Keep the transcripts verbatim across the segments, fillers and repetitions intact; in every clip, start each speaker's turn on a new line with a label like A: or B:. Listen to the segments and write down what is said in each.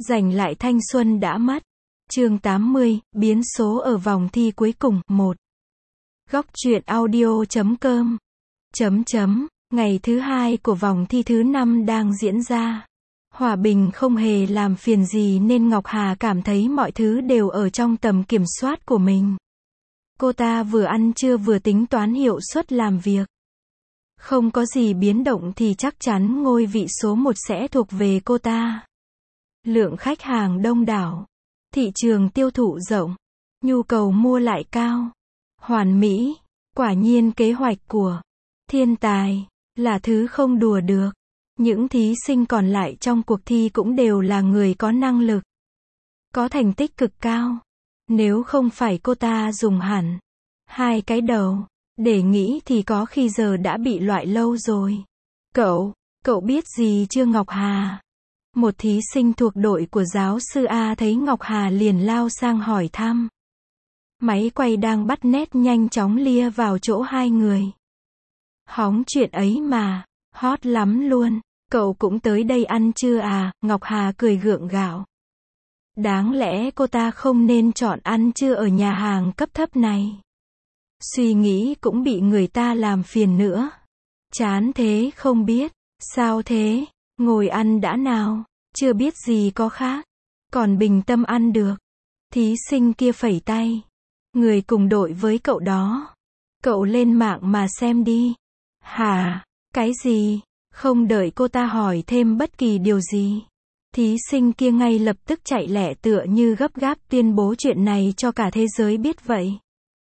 A: Giành lại thanh xuân đã mất. Chương tám mươi, biến số ở vòng thi cuối cùng, một. Góc truyện audio chấm com. Chấm chấm, ngày thứ hai của vòng thi thứ năm đang diễn ra. Hòa Bình không hề làm phiền gì nên Ngọc Hà cảm thấy mọi thứ đều ở trong tầm kiểm soát của mình. Cô ta vừa ăn trưa vừa tính toán hiệu suất làm việc. Không có gì biến động thì chắc chắn ngôi vị số một sẽ thuộc về cô ta. Lượng khách hàng đông đảo. Thị trường tiêu thụ rộng. Nhu cầu mua lại cao. Hoàn mỹ. Quả nhiên kế hoạch của thiên tài là thứ không đùa được. Những thí sinh còn lại trong cuộc thi cũng đều là người có năng lực, có thành tích cực cao. Nếu không phải cô ta dùng hẳn hai cái đầu để nghĩ thì có khi giờ đã bị loại lâu rồi. Cậu, cậu biết gì chưa Ngọc Hà? Một thí sinh thuộc đội của giáo sư A thấy Ngọc Hà liền lao sang hỏi thăm. Máy quay đang bắt nét nhanh chóng lia vào chỗ hai người. Hóng chuyện ấy mà, hot lắm luôn. Cậu cũng tới đây ăn trưa à? Ngọc Hà cười gượng gạo. Đáng lẽ cô ta không nên chọn ăn trưa ở nhà hàng cấp thấp này. Suy nghĩ cũng bị người ta làm phiền nữa. Chán thế không biết. Sao thế? Ngồi ăn đã nào. Chưa biết gì có khác. Còn bình tâm ăn được. Thí sinh kia phẩy tay. Người cùng đội với cậu đó. Cậu lên mạng mà xem đi. Hả? Cái gì? Không đợi cô ta hỏi thêm bất kỳ điều gì. Thí sinh kia ngay lập tức chạy lẹ tựa như gấp gáp tuyên bố chuyện này cho cả thế giới biết vậy.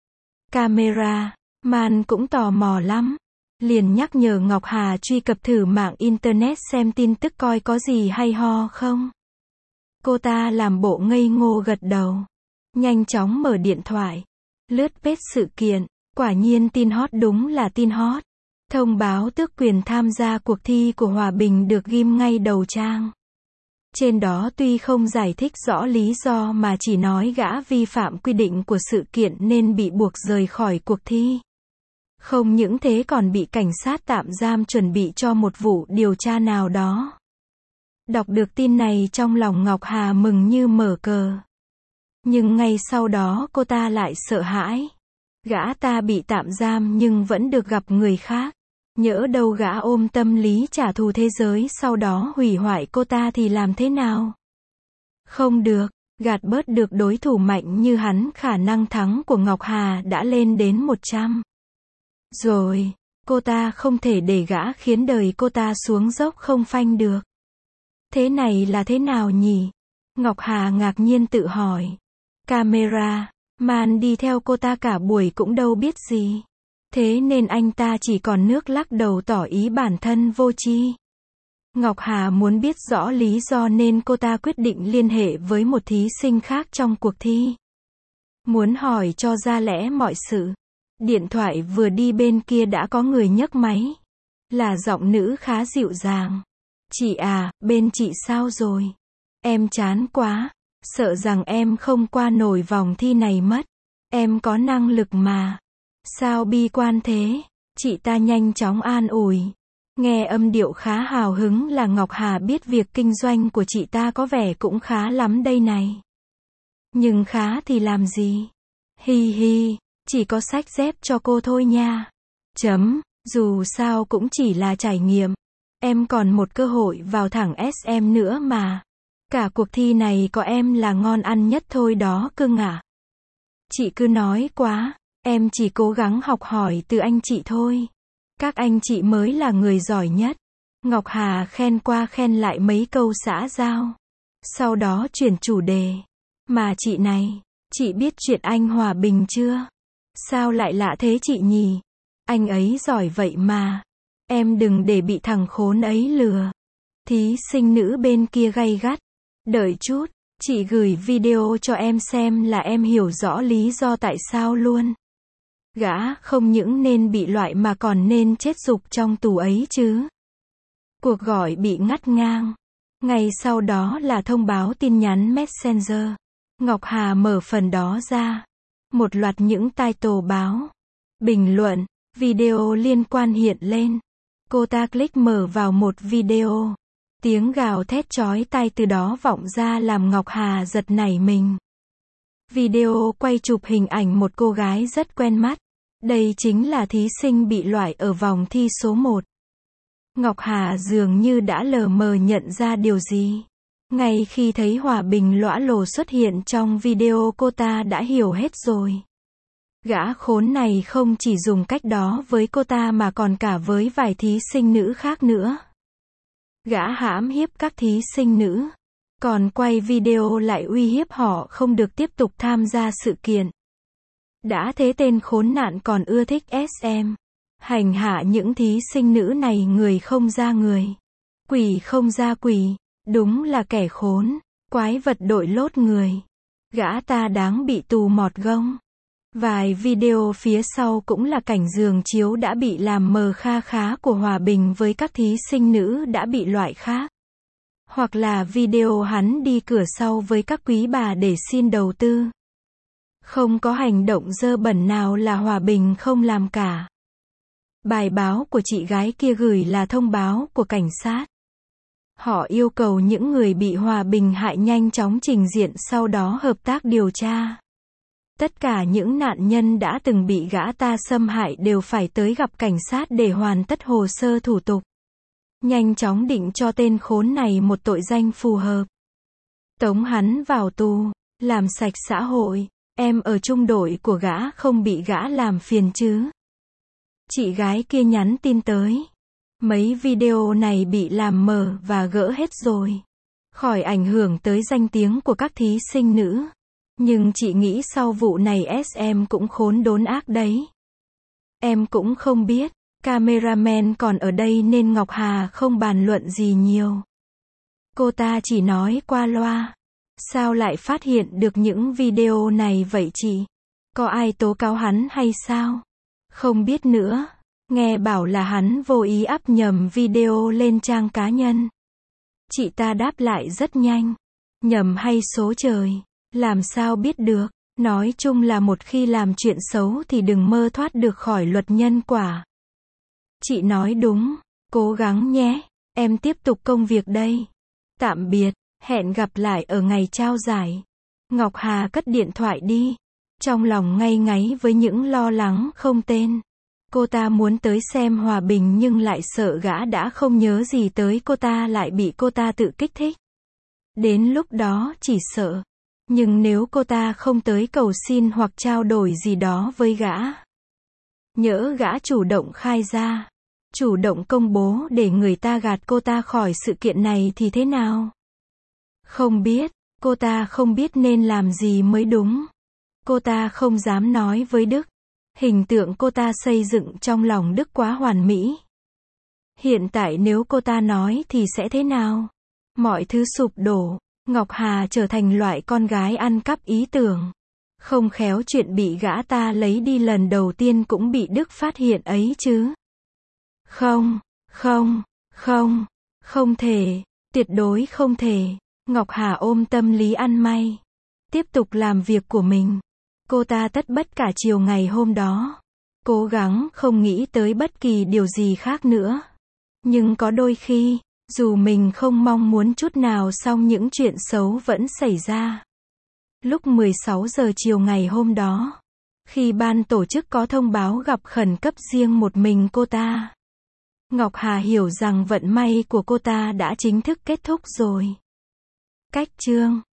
A: Camera man cũng tò mò lắm. Liền nhắc nhở Ngọc Hà truy cập thử mạng internet xem tin tức coi có gì hay ho không. Cô ta làm bộ ngây ngô gật đầu. Nhanh chóng mở điện thoại. Lướt page sự kiện. Quả nhiên tin hot đúng là tin hot. Thông báo tước quyền tham gia cuộc thi của Hòa Bình được ghim ngay đầu trang. Trên đó tuy không giải thích rõ lý do mà chỉ nói gã vi phạm quy định của sự kiện nên bị buộc rời khỏi cuộc thi. Không những thế còn bị cảnh sát tạm giam chuẩn bị cho một vụ điều tra nào đó. Đọc được tin này trong lòng Ngọc Hà mừng như mở cờ. Nhưng ngay sau đó cô ta lại sợ hãi. Gã ta bị tạm giam nhưng vẫn được gặp người khác. Nhỡ đâu gã ôm tâm lý trả thù thế giới sau đó hủy hoại cô ta thì làm thế nào? Không được, gạt bớt được đối thủ mạnh như hắn, khả năng thắng của Ngọc Hà đã lên đến một trăm. Rồi, cô ta không thể để gã khiến đời cô ta xuống dốc không phanh được. Thế này là thế nào nhỉ? Ngọc Hà ngạc nhiên tự hỏi. Camera man đi theo cô ta cả buổi cũng đâu biết gì. Thế nên anh ta chỉ còn nước lắc đầu tỏ ý bản thân vô tri. Ngọc Hà muốn biết rõ lý do nên cô ta quyết định liên hệ với một thí sinh khác trong cuộc thi. Muốn hỏi cho ra lẽ mọi sự. Điện thoại vừa đi bên kia đã có người nhấc máy. Là giọng nữ khá dịu dàng. Chị à, bên chị sao rồi? Em chán quá. Sợ rằng em không qua nổi vòng thi này mất. Em có năng lực mà. Sao bi quan thế? Chị ta nhanh chóng an ủi. Nghe âm điệu khá hào hứng là Ngọc Hà biết việc kinh doanh của chị ta có vẻ cũng khá lắm đây này. Nhưng khá thì làm gì? Hi hi, chỉ có xách dép cho cô thôi nha. Chấm, dù sao cũng chỉ là trải nghiệm. Em còn một cơ hội vào thẳng ét em nữa mà. Cả cuộc thi này có em là ngon ăn nhất thôi đó cưng ạ. Chị cứ nói quá. Em chỉ cố gắng học hỏi từ anh chị thôi. Các anh chị mới là người giỏi nhất. Ngọc Hà khen qua khen lại mấy câu xã giao. Sau đó chuyển chủ đề. Mà chị này, chị biết chuyện anh Hòa Bình chưa? Sao lại lạ thế chị nhỉ? Anh ấy giỏi vậy mà. Em đừng để bị thằng khốn ấy lừa. Thí sinh nữ bên kia gay gắt. Đợi chút, chị gửi video cho em xem là em hiểu rõ lý do tại sao luôn. Gã không những nên bị loại mà còn nên chết rục trong tù ấy chứ. Cuộc gọi bị ngắt ngang. Ngay sau đó là thông báo tin nhắn Messenger. Ngọc Hà mở phần đó ra. Một loạt những title báo, bình luận, video liên quan hiện lên. Cô ta click mở vào một video. Tiếng gào thét chói tai từ đó vọng ra làm Ngọc Hà giật nảy mình. Video quay chụp hình ảnh một cô gái rất quen mắt. Đây chính là thí sinh bị loại ở vòng thi số một. Ngọc Hà dường như đã lờ mờ nhận ra điều gì. Ngay khi thấy Hòa Bình lõa lồ xuất hiện trong video cô ta đã hiểu hết rồi. Gã khốn này không chỉ dùng cách đó với cô ta mà còn cả với vài thí sinh nữ khác nữa. Gã hãm hiếp các thí sinh nữ, còn quay video lại uy hiếp họ không được tiếp tục tham gia sự kiện. Đã thế tên khốn nạn còn ưa thích ét em, hành hạ những thí sinh nữ này người không ra người, quỷ không ra quỷ, đúng là kẻ khốn, quái vật đội lốt người. Gã ta đáng bị tù mọt gông. Vài video phía sau cũng là cảnh giường chiếu đã bị làm mờ kha khá của Hòa Bình với các thí sinh nữ đã bị loại khác. Hoặc là video hắn đi cửa sau với các quý bà để xin đầu tư. Không có hành động dơ bẩn nào là Hòa Bình không làm cả. Bài báo của chị gái kia gửi là thông báo của cảnh sát. Họ yêu cầu những người bị Hòa Bình hại nhanh chóng trình diện sau đó hợp tác điều tra. Tất cả những nạn nhân đã từng bị gã ta xâm hại đều phải tới gặp cảnh sát để hoàn tất hồ sơ thủ tục. Nhanh chóng định cho tên khốn này một tội danh phù hợp. Tống hắn vào tù, làm sạch xã hội, em ở chung đội của gã không bị gã làm phiền chứ. Chị gái kia nhắn tin tới. Mấy video này bị làm mờ và gỡ hết rồi. Khỏi ảnh hưởng tới danh tiếng của các thí sinh nữ. Nhưng chị nghĩ sau vụ này ét em cũng khốn đốn ác đấy. Em cũng không biết, cameraman còn ở đây nên Ngọc Hà không bàn luận gì nhiều. Cô ta chỉ nói qua loa. Sao lại phát hiện được những video này vậy chị? Có ai tố cáo hắn hay sao? Không biết nữa. Nghe bảo là hắn vô ý up nhầm video lên trang cá nhân. Chị ta đáp lại rất nhanh. Nhầm hay số trời? Làm sao biết được? Nói chung là một khi làm chuyện xấu thì đừng mơ thoát được khỏi luật nhân quả. Chị nói đúng. Cố gắng nhé. Em tiếp tục công việc đây. Tạm biệt. Hẹn gặp lại ở ngày trao giải. Ngọc Hà cất điện thoại đi. Trong lòng ngây ngáy với những lo lắng không tên. Cô ta muốn tới xem Hòa Bình nhưng lại sợ gã đã không nhớ gì tới cô ta lại bị cô ta tự kích thích. Đến lúc đó chỉ sợ. Nhưng nếu cô ta không tới cầu xin hoặc trao đổi gì đó với gã. Nhỡ gã chủ động khai ra. Chủ động công bố để người ta gạt cô ta khỏi sự kiện này thì thế nào? Không biết. Cô ta không biết nên làm gì mới đúng. Cô ta không dám nói với Đức. Hình tượng cô ta xây dựng trong lòng Đức quá hoàn mỹ. Hiện tại nếu cô ta nói thì sẽ thế nào? Mọi thứ sụp đổ. Ngọc Hà trở thành loại con gái ăn cắp ý tưởng. Không khéo chuyện bị gã ta lấy đi lần đầu tiên cũng bị Đức phát hiện ấy chứ. Không, không, không, không thể, tuyệt đối không thể. Ngọc Hà ôm tâm lý ăn may. Tiếp tục làm việc của mình. Cô ta tất bất cả chiều ngày hôm đó. Cố gắng không nghĩ tới bất kỳ điều gì khác nữa. Nhưng có đôi khi, dù mình không mong muốn chút nào song những chuyện xấu vẫn xảy ra. Lúc mười sáu giờ chiều ngày hôm đó, khi ban tổ chức có thông báo gặp khẩn cấp riêng một mình cô ta, Ngọc Hà hiểu rằng vận may của cô ta đã chính thức kết thúc rồi. Cách chương